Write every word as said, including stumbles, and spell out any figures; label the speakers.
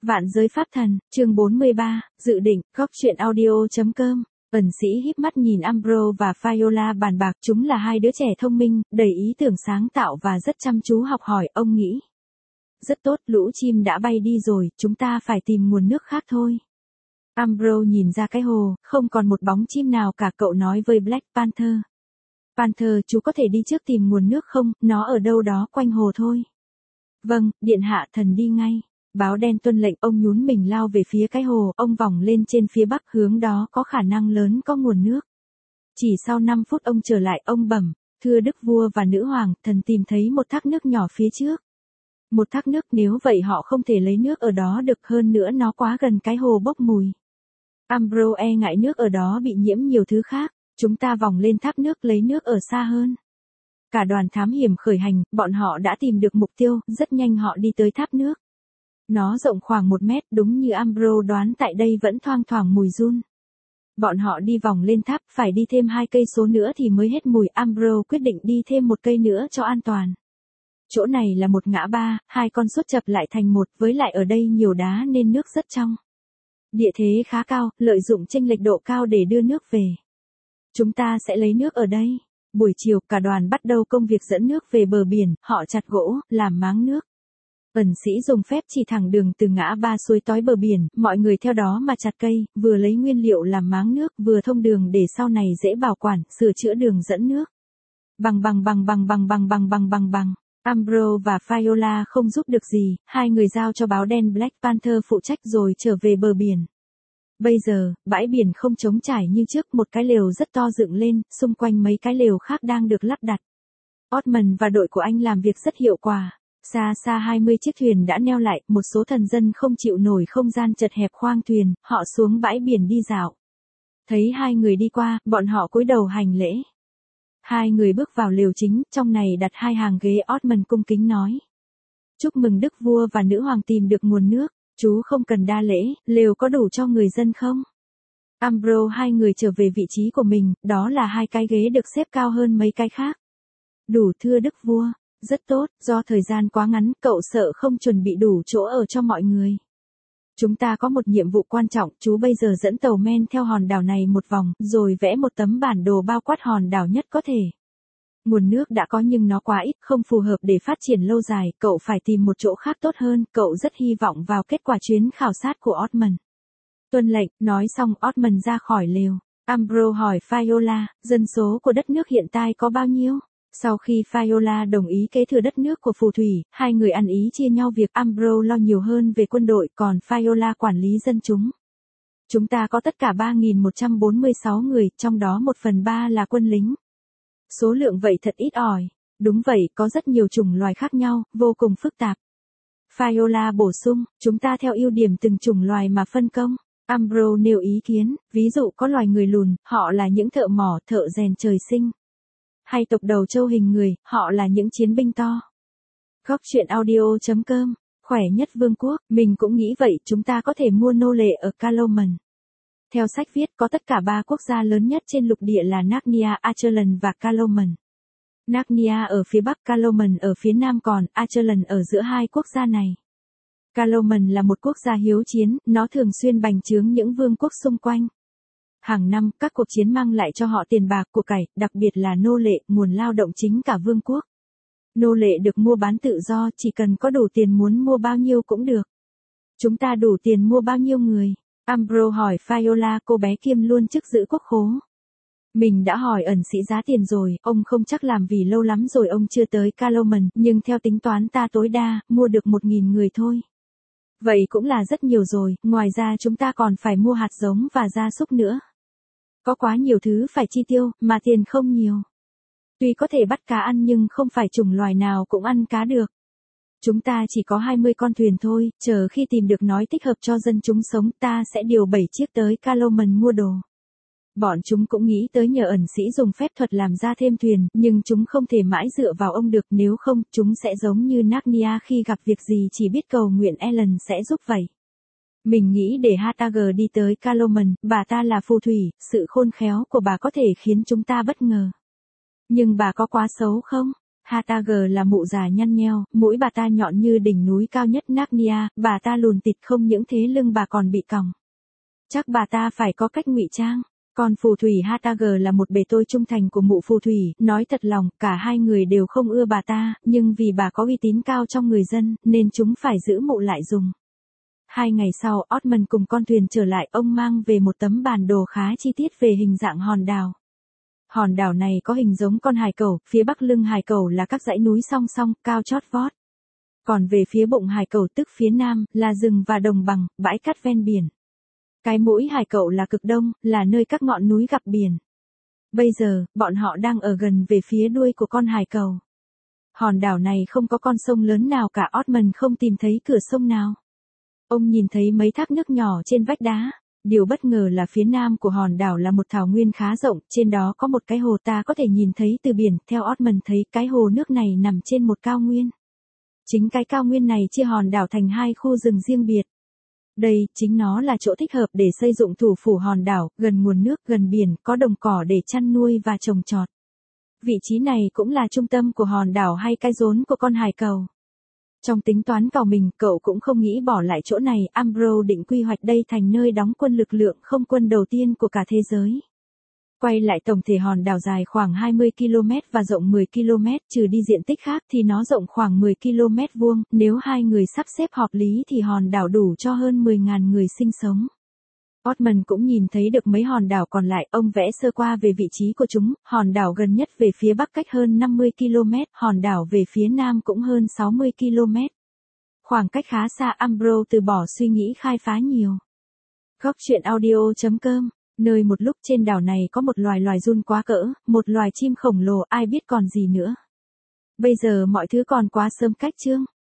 Speaker 1: Vạn giới pháp thần, chương bốn mươi ba, dự định, góc truyện audio.com. Ẩn sĩ híp mắt nhìn Umbro và Viola bàn bạc, chúng là hai đứa trẻ thông minh, đầy ý tưởng sáng tạo và rất chăm chú học hỏi, ông nghĩ. Rất tốt, lũ chim đã bay đi rồi, chúng ta phải tìm nguồn nước khác thôi. Umbro nhìn ra cái hồ, không còn một bóng chim nào cả, cậu nói với Black Panther. Panther, chú có thể đi trước tìm nguồn nước không, nó ở đâu đó quanh hồ thôi. Vâng, điện hạ, thần đi ngay. Báo đen tuân lệnh, ông nhún mình lao về phía cái hồ, ông vòng lên trên phía bắc, hướng đó có khả năng lớn có nguồn nước. Chỉ sau năm phút ông trở lại, ông bẩm, thưa đức vua và nữ hoàng, thần tìm thấy một thác nước nhỏ phía trước. Một thác nước, nếu vậy họ không thể lấy nước ở đó được, hơn nữa nó quá gần cái hồ bốc mùi. Umbro e ngại nước ở đó bị nhiễm nhiều thứ khác, chúng ta vòng lên thác nước lấy nước ở xa hơn. Cả đoàn thám hiểm khởi hành, bọn họ đã tìm được mục tiêu, rất nhanh họ đi tới thác nước. Nó rộng khoảng một mét, đúng như Umbro đoán, tại đây vẫn thoang thoảng mùi giun. Bọn họ đi vòng lên tháp, phải đi thêm hai cây số nữa thì mới hết mùi. Umbro quyết định đi thêm một cây nữa cho an toàn. Chỗ này là một ngã ba, hai con suốt chập lại thành một, với lại ở đây nhiều đá nên nước rất trong. Địa thế khá cao, lợi dụng chênh lệch độ cao để đưa nước về. Chúng ta sẽ lấy nước ở đây. Buổi chiều, cả đoàn bắt đầu công việc dẫn nước về bờ biển, họ chặt gỗ, làm máng nước. Ẩn sĩ dùng phép chỉ thẳng đường từ ngã ba suối tói bờ biển, mọi người theo đó mà chặt cây, vừa lấy nguyên liệu làm máng nước, vừa thông đường để sau này dễ bảo quản, sửa chữa đường dẫn nước. Bằng bằng bằng bằng bằng bằng bằng bằng bằng bằng. Umbro và Viola không giúp được gì, hai người giao cho báo đen Black Panther phụ trách rồi trở về bờ biển. Bây giờ, bãi biển không trống trải như trước, một cái lều rất to dựng lên, xung quanh mấy cái lều khác đang được lắp đặt. Osmond và đội của anh làm việc rất hiệu quả. Xa xa hai mươi chiếc thuyền đã neo lại, một số thần dân không chịu nổi không gian chật hẹp khoang thuyền, họ xuống bãi biển đi dạo. Thấy hai người đi qua, bọn họ cúi đầu hành lễ. Hai người bước vào lều chính, trong này đặt hai hàng ghế. Osmond cung kính nói. Chúc mừng đức vua và nữ hoàng tìm được nguồn nước, chú không cần đa lễ, lều có đủ cho người dân không? Umbro hai người trở về vị trí của mình, đó là hai cái ghế được xếp cao hơn mấy cái khác. Đủ thưa đức vua. Rất tốt, do thời gian quá ngắn, cậu sợ không chuẩn bị đủ chỗ ở cho mọi người. Chúng ta có một nhiệm vụ quan trọng, chú bây giờ dẫn tàu men theo hòn đảo này một vòng, rồi vẽ một tấm bản đồ bao quát hòn đảo nhất có thể. Nguồn nước đã có nhưng nó quá ít, không phù hợp để phát triển lâu dài, cậu phải tìm một chỗ khác tốt hơn, cậu rất hy vọng vào kết quả chuyến khảo sát của Osmond. Tuân lệnh, nói xong Osmond ra khỏi lều. Umbro hỏi Viola, dân số của đất nước hiện tại có bao nhiêu? Sau khi Viola đồng ý kế thừa đất nước của phù thủy, hai người ăn ý chia nhau việc. Umbro lo nhiều hơn về quân đội, còn Viola quản lý dân chúng. Chúng ta có tất cả ba nghìn một trăm bốn mươi sáu người, trong đó một phần ba là quân lính. Số lượng vậy thật ít ỏi. Đúng vậy, có rất nhiều chủng loài khác nhau, vô cùng phức tạp. Viola bổ sung, chúng ta theo ưu điểm từng chủng loài mà phân công. Umbro nêu ý kiến, ví dụ có loài người lùn, họ là những thợ mỏ, thợ rèn trời sinh. Hay tộc đầu trâu hình người, họ là những chiến binh to. Góc truyện audio.com, khỏe nhất vương quốc, mình cũng nghĩ vậy, chúng ta có thể mua nô lệ ở Calomon. Theo sách viết, có tất cả ba quốc gia lớn nhất trên lục địa là Narnia, Acheron và Calomon. Narnia ở phía bắc, Calomon ở phía nam, còn Acheron ở giữa hai quốc gia này. Calomon là một quốc gia hiếu chiến, nó thường xuyên bành trướng những vương quốc xung quanh. Hàng năm, các cuộc chiến mang lại cho họ tiền bạc của cải, đặc biệt là nô lệ, nguồn lao động chính cả vương quốc. Nô lệ được mua bán tự do, chỉ cần có đủ tiền muốn mua bao nhiêu cũng được. Chúng ta đủ tiền mua bao nhiêu người? Umbro hỏi Viola, cô bé kiêm luôn chức giữ quốc khố. Mình đã hỏi ẩn sĩ giá tiền rồi, ông không chắc làm vì lâu lắm rồi ông chưa tới Calomon, nhưng theo tính toán ta tối đa, mua được một nghìn người thôi. Vậy cũng là rất nhiều rồi, ngoài ra chúng ta còn phải mua hạt giống và gia súc nữa. Có quá nhiều thứ phải chi tiêu, mà tiền không nhiều. Tuy có thể bắt cá ăn nhưng không phải chủng loài nào cũng ăn cá được. Chúng ta chỉ có hai mươi con thuyền thôi, chờ khi tìm được nói thích hợp cho dân chúng sống ta sẽ điều bảy chiếc tới Calomon mua đồ. Bọn chúng cũng nghĩ tới nhờ ẩn sĩ dùng phép thuật làm ra thêm thuyền, nhưng chúng không thể mãi dựa vào ông được, nếu không, chúng sẽ giống như Narnia khi gặp việc gì chỉ biết cầu nguyện Ellen sẽ giúp vậy. Mình nghĩ để Hatager đi tới Calomon, bà ta là phù thủy, sự khôn khéo của bà có thể khiến chúng ta bất ngờ. Nhưng bà có quá xấu không? Hatager là mụ già nhăn nheo, mũi bà ta nhọn như đỉnh núi cao nhất Narnia, bà ta lùn tịt không những thế lưng bà còn bị còng. Chắc bà ta phải có cách ngụy trang. Còn phù thủy Hatager là một bề tôi trung thành của mụ phù thủy, nói thật lòng, cả hai người đều không ưa bà ta, nhưng vì bà có uy tín cao trong người dân, nên chúng phải giữ mụ lại dùng. Hai ngày sau, Osmond cùng con thuyền trở lại, ông mang về một tấm bản đồ khá chi tiết về hình dạng hòn đảo. Hòn đảo này có hình giống con hải cẩu, phía bắc lưng hải cẩu là các dãy núi song song, cao chót vót. Còn về phía bụng hải cẩu tức phía nam, là rừng và đồng bằng, bãi cát ven biển. Cái mũi hải cẩu là cực đông, là nơi các ngọn núi gặp biển. Bây giờ, bọn họ đang ở gần về phía đuôi của con hải cẩu. Hòn đảo này không có con sông lớn nào cả, Osmond không tìm thấy cửa sông nào. Ông nhìn thấy mấy thác nước nhỏ trên vách đá. Điều bất ngờ là phía nam của hòn đảo là một thảo nguyên khá rộng, trên đó có một cái hồ ta có thể nhìn thấy từ biển, theo Osmond thấy cái hồ nước này nằm trên một cao nguyên. Chính cái cao nguyên này chia hòn đảo thành hai khu rừng riêng biệt. Đây, chính nó là chỗ thích hợp để xây dựng thủ phủ hòn đảo, gần nguồn nước, gần biển, có đồng cỏ để chăn nuôi và trồng trọt. Vị trí này cũng là trung tâm của hòn đảo hay cái rốn của con hải cẩu. Trong tính toán cào mình, cậu cũng không nghĩ bỏ lại chỗ này, Ambrose định quy hoạch đây thành nơi đóng quân lực lượng không quân đầu tiên của cả thế giới. Quay lại tổng thể hòn đảo dài khoảng hai mươi ki lô mét và rộng mười ki lô mét, trừ đi diện tích khác thì nó rộng khoảng mười ki lô mét vuông, nếu hai người sắp xếp hợp lý thì hòn đảo đủ cho hơn mười nghìn người sinh sống. Osmond cũng nhìn thấy được mấy hòn đảo còn lại, ông vẽ sơ qua về vị trí của chúng, hòn đảo gần nhất về phía bắc cách hơn năm mươi ki lô mét, hòn đảo về phía nam cũng hơn sáu mươi ki lô mét. Khoảng cách khá xa, Ambrose từ bỏ suy nghĩ khai phá nhiều. Góc truyện audio chấm com, nơi một lúc trên đảo này có một loài loài giun quá cỡ, một loài chim khổng lồ, ai biết còn gì nữa. Bây giờ mọi thứ còn quá sớm cách chương.